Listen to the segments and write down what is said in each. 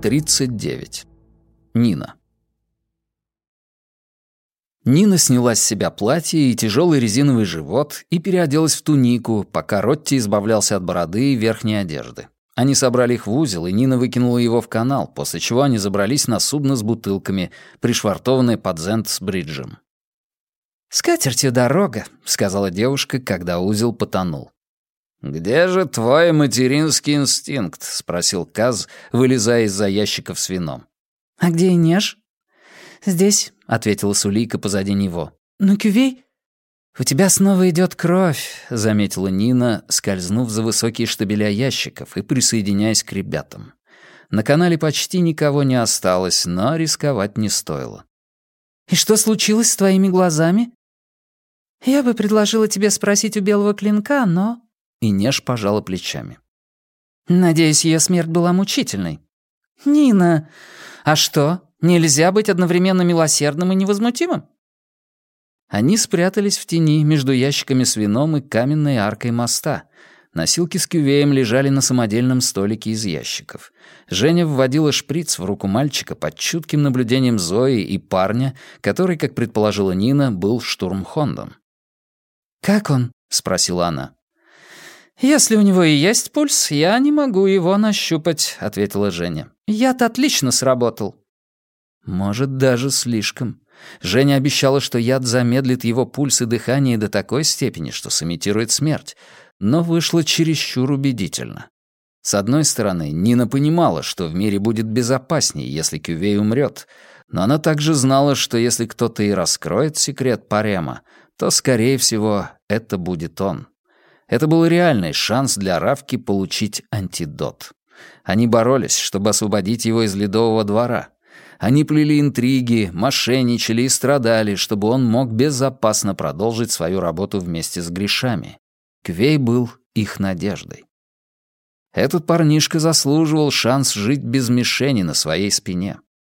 39. Нина. Нина сняла с себя платье и тяжелый резиновый живот и переоделась в тунику, пока Ротти избавлялся от бороды и верхней одежды. Они собрали их в узел, и Нина выкинула его в канал, после чего они забрались на судно с бутылками, пришвартованное под Зент-с-Бриджем. «С катертью дорога», — сказала девушка, когда узел потонул. «Где же твой материнский инстинкт?» — спросил Каз, вылезая из-за ящиков с вином. «А где Инеж?» «Здесь», — ответила Сулейка позади него. «Ну, Кювей?» «У тебя снова идет кровь», — заметила Нина, скользнув за высокие штабеля ящиков и присоединяясь к ребятам. На канале почти никого не осталось, но рисковать не стоило. «И что случилось с твоими глазами?» «Я бы предложила тебе спросить у Белого Клинка, но...» Инеж пожала плечами. «Надеюсь, ее смерть была мучительной». «Нина, а что, нельзя быть одновременно милосердным и невозмутимым?» Они спрятались в тени между ящиками с вином и каменной аркой моста. Носилки с кювеем лежали на самодельном столике из ящиков. Женя вводила шприц в руку мальчика под чутким наблюдением Зои и парня, который, как предположила Нина, был штурмхондом. «Как он?» — спросила она. «Если у него и есть пульс, я не могу его нащупать», — ответила Женя. «Яд отлично сработал». Может, даже слишком. Женя обещала, что яд замедлит его пульс и дыхание до такой степени, что сымитирует смерть, но вышло чересчур убедительно. С одной стороны, Нина понимала, что в мире будет безопаснее, если Кювей умрет, но она также знала, что если кто-то и раскроет секрет Парема, то, скорее всего, это будет он. Это был реальный шанс для Равки получить антидот. Они боролись, чтобы освободить его из Ледового двора. Они плели интриги, мошенничали и страдали, чтобы он мог безопасно продолжить свою работу вместе с грешами. Квей был их надеждой. Этот парнишка заслуживал шанс жить без мишени на своей спине.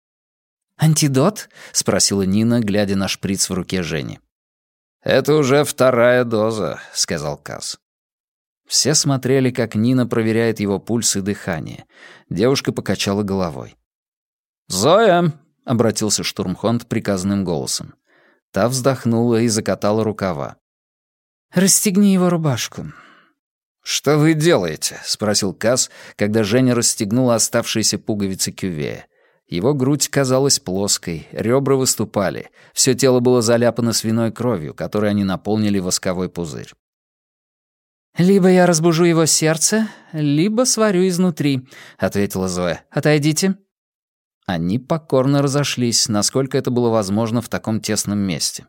«Антидот?» — спросила Нина, глядя на шприц в руке Жени. «Это уже вторая доза», — сказал Каз. Все смотрели, как Нина проверяет его пульс и дыхание. Девушка покачала головой. «Зоя!» — обратился штурмхонд приказным голосом. Та вздохнула и закатала рукава. «Расстегни его рубашку». «Что вы делаете?» — спросил Каз, когда Женя расстегнула оставшиеся пуговицы кювея. Его грудь казалась плоской, ребра выступали, все тело было заляпано свиной кровью, которой они наполнили восковой пузырь. «Либо я разбужу его сердце, либо сварю изнутри», — ответила Зоя. «Отойдите». Они покорно разошлись, насколько это было возможно в таком тесном месте.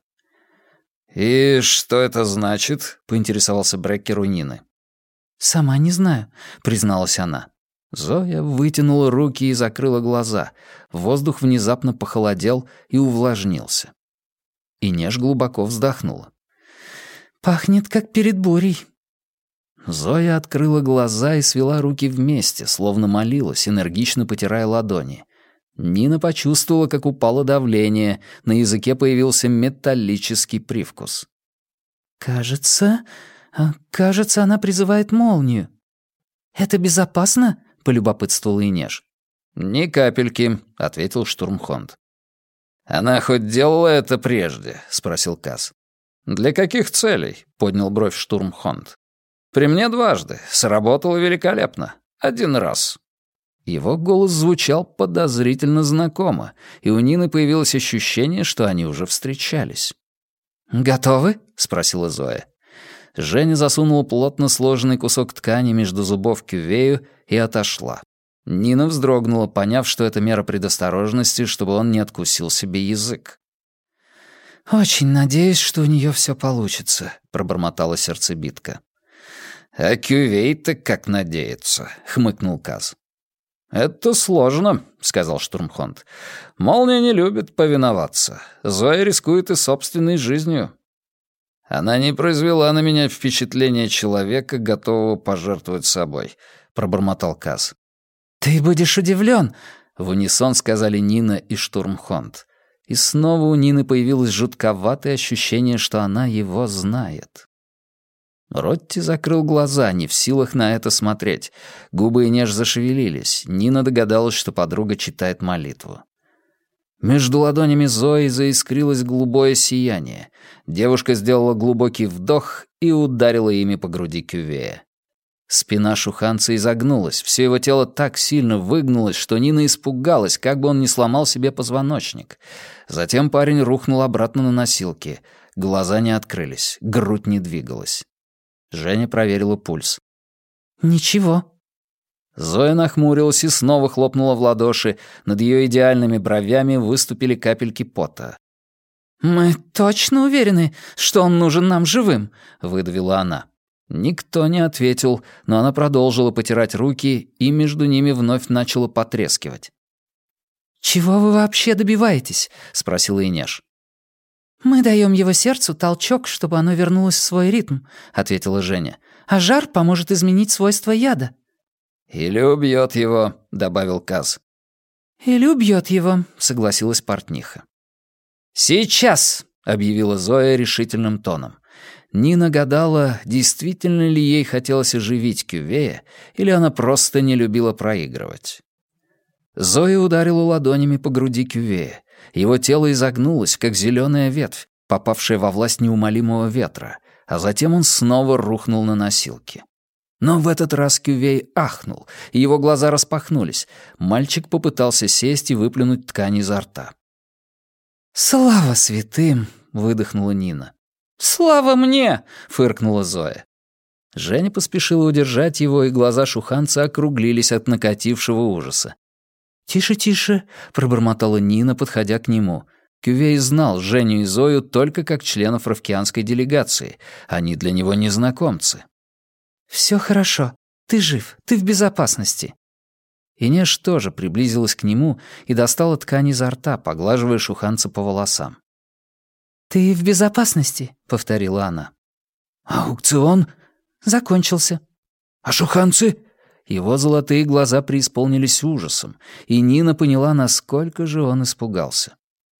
«И что это значит?» — поинтересовался Бреккер у Нины. «Сама не знаю», — призналась она. Зоя вытянула руки и закрыла глаза. Воздух внезапно похолодел и увлажнился. Инеж глубоко вздохнула. «Пахнет, как перед бурей». Зоя открыла глаза и свела руки вместе, словно молилась, энергично потирая ладони. Нина почувствовала, как упало давление, на языке появился металлический привкус. «Кажется, она призывает молнию». «Это безопасно?» — полюбопытствовала Инеж. «Ни капельки», — ответил штурмхонд. «Она хоть делала это прежде?» — спросил Каз. «Для каких целей?» — поднял бровь штурмхонд. «При мне дважды. Сработало великолепно. Один раз». Его голос звучал подозрительно знакомо, и у Нины появилось ощущение, что они уже встречались. «Готовы?» — спросила Зоя. Женя засунула плотно сложенный кусок ткани между зубов кювею и отошла. Нина вздрогнула, поняв, что это мера предосторожности, чтобы он не откусил себе язык. «Очень надеюсь, что у нее все получится», — пробормотала сердцебитка. «А кювей-то как надеется», — хмыкнул Каз. «Это сложно», — сказал штурмхонд. «Молния не любит повиноваться. Зоя рискует и собственной жизнью». «Она не произвела на меня впечатление человека, готового пожертвовать собой», — пробормотал Каз. «Ты будешь удивлен», — в унисон сказали Нина и штурмхонд. И снова у Нины появилось жутковатое ощущение, что она его знает. Ротти закрыл глаза, не в силах на это смотреть. Губы Инеш зашевелились. Нина догадалась, что подруга читает молитву. Между ладонями Зои заискрилось голубое сияние. Девушка сделала глубокий вдох и ударила ими по груди Кювея. Спина шуханца изогнулась, все его тело так сильно выгнулось, что Нина испугалась, как бы он не сломал себе позвоночник. Затем парень рухнул обратно на носилки. Глаза не открылись, грудь не двигалась. Женя проверила пульс. «Ничего». Зоя нахмурилась и снова хлопнула в ладоши. Над ее идеальными бровями выступили капельки пота. «Мы точно уверены, что он нужен нам живым?» — выдавила она. Никто не ответил, но она продолжила потирать руки, и между ними вновь начало потрескивать. «Чего вы вообще добиваетесь?» — спросила Инеш. «Мы даем его сердцу толчок, чтобы оно вернулось в свой ритм», — ответила Женя. «А жар поможет изменить свойства яда». «Или убьет его», — добавил Каз. «Или убьет его», — согласилась портниха. «Сейчас», — объявила Зоя решительным тоном. Нина гадала, действительно ли ей хотелось оживить Кювея, или она просто не любила проигрывать. Зоя ударила ладонями по груди Кювея. Его тело изогнулось, как зеленая ветвь, попавшая во власть неумолимого ветра, а затем он снова рухнул на носилки. Но в этот раз Кювей ахнул, и его глаза распахнулись. Мальчик попытался сесть и выплюнуть ткань изо рта. «Слава святым!» — выдохнула Нина. «Слава мне!» — фыркнула Зоя. Женя поспешила удержать его, и глаза шуханца округлились от накатившего ужаса. «Тише, тише!» — пробормотала Нина, подходя к нему. Кювей знал Женю и Зою только как членов ровкианской делегации. Они для него незнакомцы. «Все хорошо. Ты жив. Ты в безопасности». Инеш тоже приблизилась к нему и достала ткань изо рта, поглаживая шуханца по волосам. «Ты в безопасности», — повторила она. «Аукцион?» «Закончился». «А шуханцы?» Его золотые глаза преисполнились ужасом, и Нина поняла, насколько же он испугался.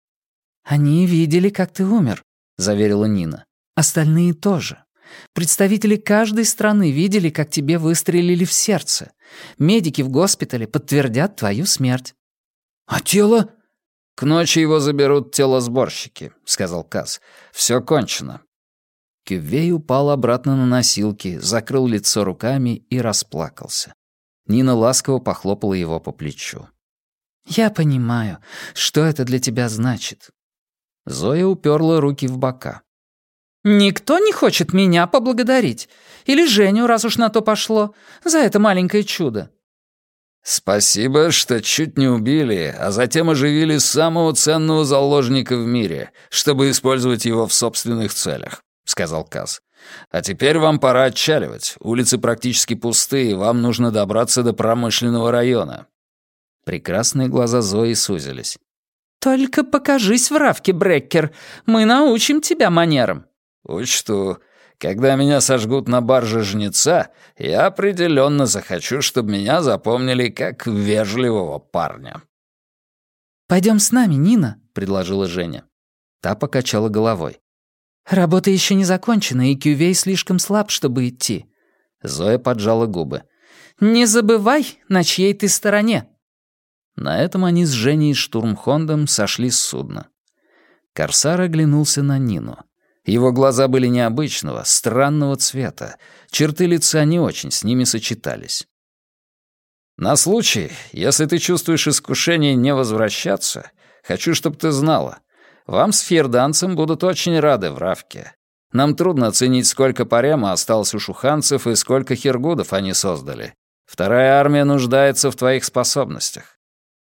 «Они видели, как ты умер», — заверила Нина. «Остальные тоже. Представители каждой страны видели, как тебе выстрелили в сердце. Медики в госпитале подтвердят твою смерть». «А тело?» «К ночи его заберут телосборщики», — сказал Каз. «Все кончено». Кювей упал обратно на носилки, закрыл лицо руками и расплакался. Нина ласково похлопала его по плечу. «Я понимаю, что это для тебя значит». Зоя уперла руки в бока. «Никто не хочет меня поблагодарить? Или Женю, раз уж на то пошло, за это маленькое чудо?» «Спасибо, что чуть не убили, а затем оживили самого ценного заложника в мире, чтобы использовать его в собственных целях», — сказал Каз. «А теперь вам пора отчаливать. Улицы практически пусты, и вам нужно добраться до промышленного района». Прекрасные глаза Зои сузились. «Только покажись в Равке, Бреккер. Мы научим тебя манерам». «Учту. Когда меня сожгут на барже жнеца, я определенно захочу, чтобы меня запомнили как вежливого парня». «Пойдем с нами, Нина», — предложила Женя. Та покачала головой. «Работа еще не закончена, и Кювей слишком слаб, чтобы идти». Зоя поджала губы. «Не забывай, на чьей ты стороне». На этом они с Женей и Штурмхондом сошли с судна. Корсар оглянулся на Нину. Его глаза были необычного, странного цвета. Черты лица не очень с ними сочетались. «На случай, если ты чувствуешь искушение не возвращаться, хочу, чтобы ты знала. Вам с фьерданцем будут очень рады в Равке. Нам трудно оценить, сколько парема осталось у шуханцев и сколько хиргудов они создали. Вторая армия нуждается в твоих способностях».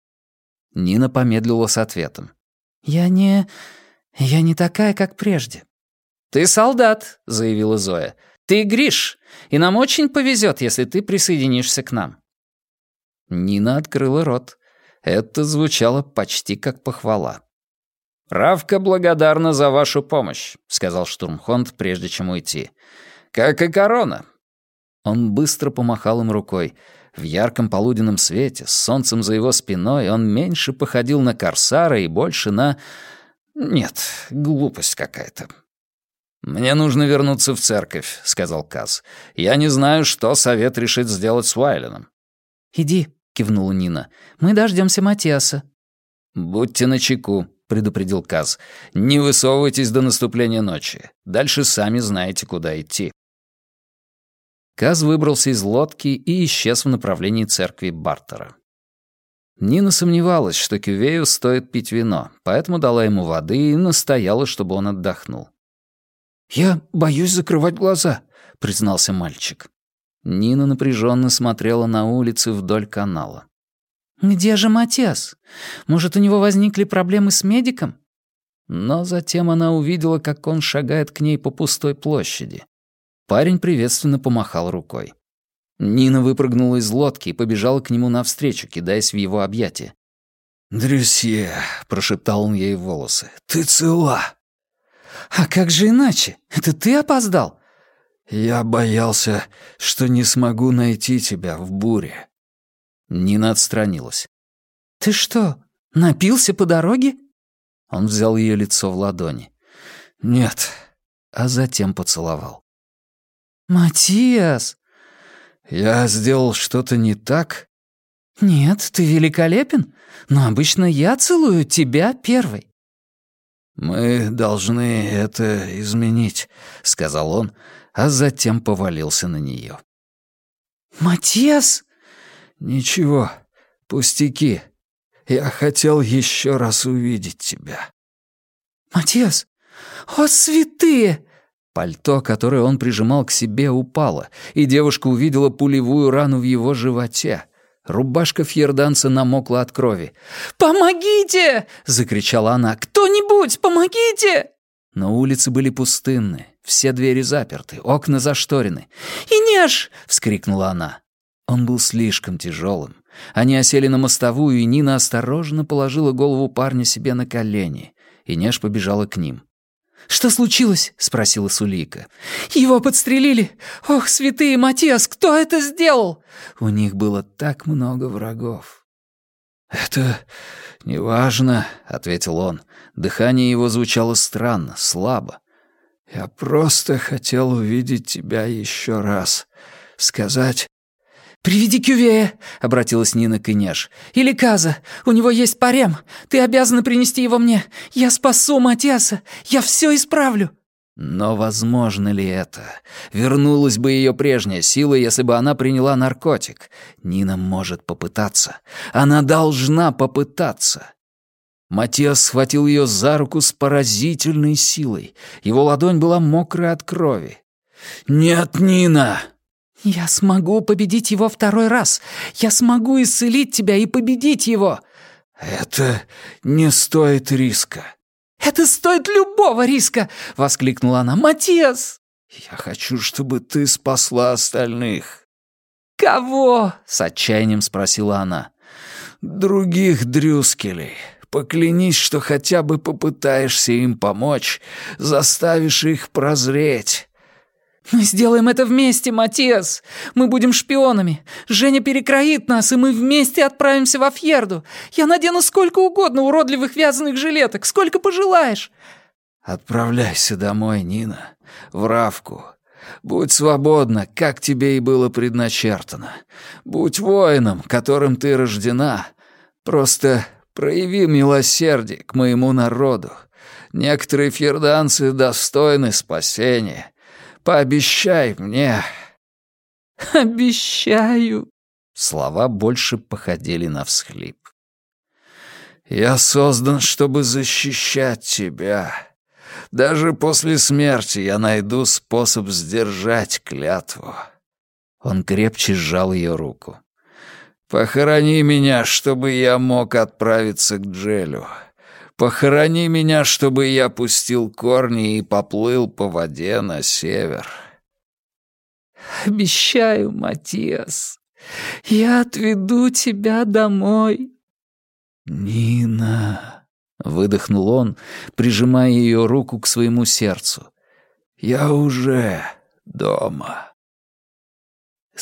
Нина помедлила с ответом. Я не такая, как прежде». «Ты солдат», — заявила Зоя. «Ты Гриш, и нам очень повезет, если ты присоединишься к нам». Нина открыла рот. Это звучало почти как похвала. «Равка благодарна за вашу помощь», — сказал Штурмхонд, прежде чем уйти. «Как и корона». Он быстро помахал им рукой. В ярком полуденном свете, с солнцем за его спиной, он меньше походил на корсара и больше на... Нет, глупость какая-то. «Мне нужно вернуться в церковь», — сказал Каз. «Я не знаю, что совет решит сделать с Уайленом». «Иди», — кивнула Нина. «Мы дождемся Матиаса». «Будьте начеку», — предупредил Каз. «Не высовывайтесь до наступления ночи. Дальше сами знаете, куда идти». Каз выбрался из лодки и исчез в направлении церкви Бартера. Нина сомневалась, что Кювею стоит пить вино, поэтому дала ему воды и настояла, чтобы он отдохнул. «Я боюсь закрывать глаза», — признался мальчик. Нина напряженно смотрела на улицы вдоль канала. «Где же Матиас? Может, у него возникли проблемы с медиком?» Но затем она увидела, как он шагает к ней по пустой площади. Парень приветственно помахал рукой. Нина выпрыгнула из лодки и побежала к нему навстречу, кидаясь в его объятия. «Дрюсье», — прошептал он ей в волосы, — «ты цела». «А как же иначе? Это ты опоздал?» «Я боялся, что не смогу найти тебя в буре». Нина отстранилась. «Ты что, напился по дороге?» Он взял ее лицо в ладони. «Нет», а затем поцеловал. «Матиас!» «Я сделал что-то не так?» «Нет, ты великолепен, но обычно я целую тебя первой». «Мы должны это изменить», — сказал он, а затем повалился на нее. «Матиас!» «Ничего, пустяки. Я хотел еще раз увидеть тебя». «Матиас! О, святые!» Пальто, которое он прижимал к себе, упало, и девушка увидела пулевую рану в его животе. Рубашка фьерданца намокла от крови. «Помогите!» — закричала она. «Кто-нибудь, помогите!» Но улицы были пустынны, все двери заперты, окна зашторены. «Инеш!» — вскрикнула она. Он был слишком тяжелым. Они осели на мостовую, и Нина осторожно положила голову парня себе на колени. Инеш побежала к ним. «Что случилось?» — спросила Сулейка. «Его подстрелили! Ох, святые, Матиас, кто это сделал?» У них было так много врагов. «Это неважно», — ответил он. Дыхание его звучало странно, слабо. «Я просто хотел увидеть тебя еще раз. Сказать...» «Приведи Кювея», — обратилась Нина к Инеш. «Или Каза. У него есть парем. Ты обязана принести его мне. Я спасу Матиаса. Я все исправлю». Но возможно ли это? Вернулась бы ее прежняя сила, если бы она приняла наркотик. Нина может попытаться. Она должна попытаться. Матиас схватил ее за руку с поразительной силой. Его ладонь была мокрая от крови. «Нет, Нина!» «Я смогу победить его второй раз. Я смогу исцелить тебя и победить его». «Это не стоит риска». «Это стоит любого риска!» — воскликнула она. «Матиас!» «Я хочу, чтобы ты спасла остальных». «Кого?» — с отчаянием спросила она. «Других Дрюскелей. Поклянись, что хотя бы попытаешься им помочь, заставишь их прозреть». «Мы сделаем это вместе, Матиас. Мы будем шпионами. Женя перекроит нас, и мы вместе отправимся во Фьерду. Я надену сколько угодно уродливых вязаных жилеток, сколько пожелаешь». «Отправляйся домой, Нина, в Равку. Будь свободна, как тебе и было предначертано. Будь воином, которым ты рождена. Просто прояви милосердие к моему народу. Некоторые фьерданцы достойны спасения. Пообещай мне». «Обещаю». Слова больше походили на всхлип. «Я создан, чтобы защищать тебя. Даже после смерти я найду способ сдержать клятву». Он крепче сжал ее руку. «Похорони меня, чтобы я мог отправиться к Джелю. Похорони меня, чтобы я пустил корни и поплыл по воде на север». «Обещаю, Матиас, я отведу тебя домой». «Нина», — выдохнул он, прижимая ее руку к своему сердцу, — «я уже дома».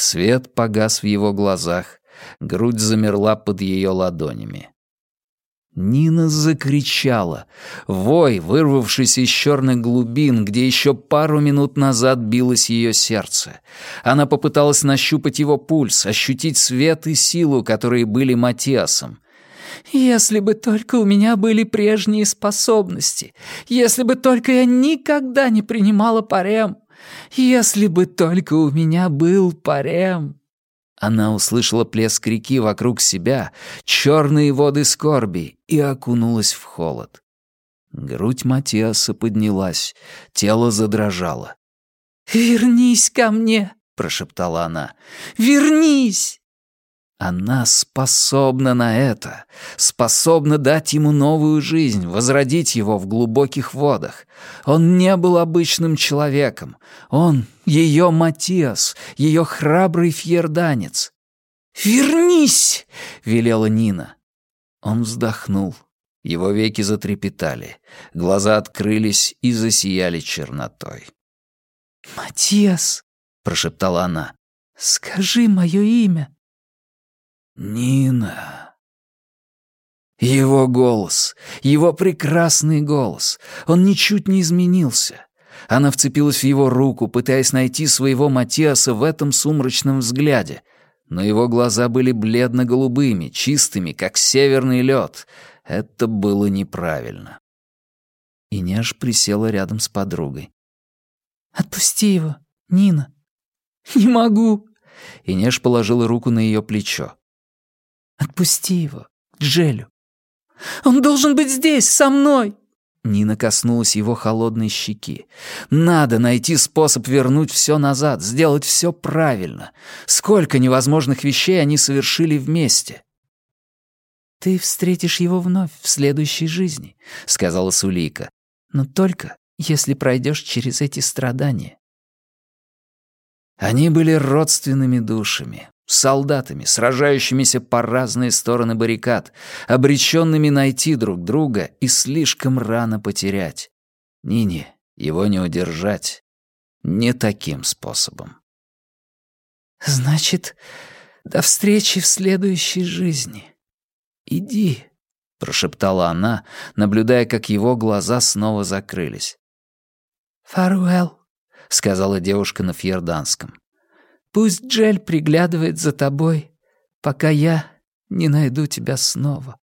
Свет погас в его глазах, грудь замерла под ее ладонями. Нина закричала. Вой, вырвавшийся из черных глубин, где еще пару минут назад билось ее сердце. Она попыталась нащупать его пульс, ощутить свет и силу, которые были Матиасом. «Если бы только у меня были прежние способности, если бы только я никогда не принимала парем, если бы только у меня был парем». Она услышала плеск реки вокруг себя, черные воды скорби, и окунулась в холод. Грудь Матиаса поднялась, тело задрожало. «Вернись ко мне!» — прошептала она. «Вернись!» Она способна на это, способна дать ему новую жизнь, возродить его в глубоких водах. Он не был обычным человеком. Он — ее Матиас, ее храбрый фьерданец. «Вернись!» — велела Нина. Он вздохнул. Его веки затрепетали, глаза открылись и засияли чернотой. «Матиас!» — прошептала она. «Скажи мое имя». «Нина». Его голос, его прекрасный голос. Он ничуть не изменился. Она вцепилась в его руку, пытаясь найти своего Матиаса в этом сумрачном взгляде. Но его глаза были бледно-голубыми, чистыми, как северный лед. Это было неправильно. Инеж присела рядом с подругой. «Отпусти его, Нина». «Не могу». Инеж положила руку на ее плечо. «Отпусти его, Джелю». «Он должен быть здесь, со мной!» Нина коснулась его холодной щеки. «Надо найти способ вернуть все назад, сделать все правильно. Сколько невозможных вещей они совершили вместе!» «Ты встретишь его вновь в следующей жизни», — сказала Сулейка. «Но только если пройдешь через эти страдания». Они были родственными душами, солдатами, сражающимися по разные стороны баррикад, обреченными найти друг друга и слишком рано потерять. Нине его не удержать. Не таким способом. «Значит, до встречи в следующей жизни. Иди», — прошептала она, наблюдая, как его глаза снова закрылись. «Фаруэл», — сказала девушка на фьерданском. «Пусть Джель приглядывает за тобой, пока я не найду тебя снова».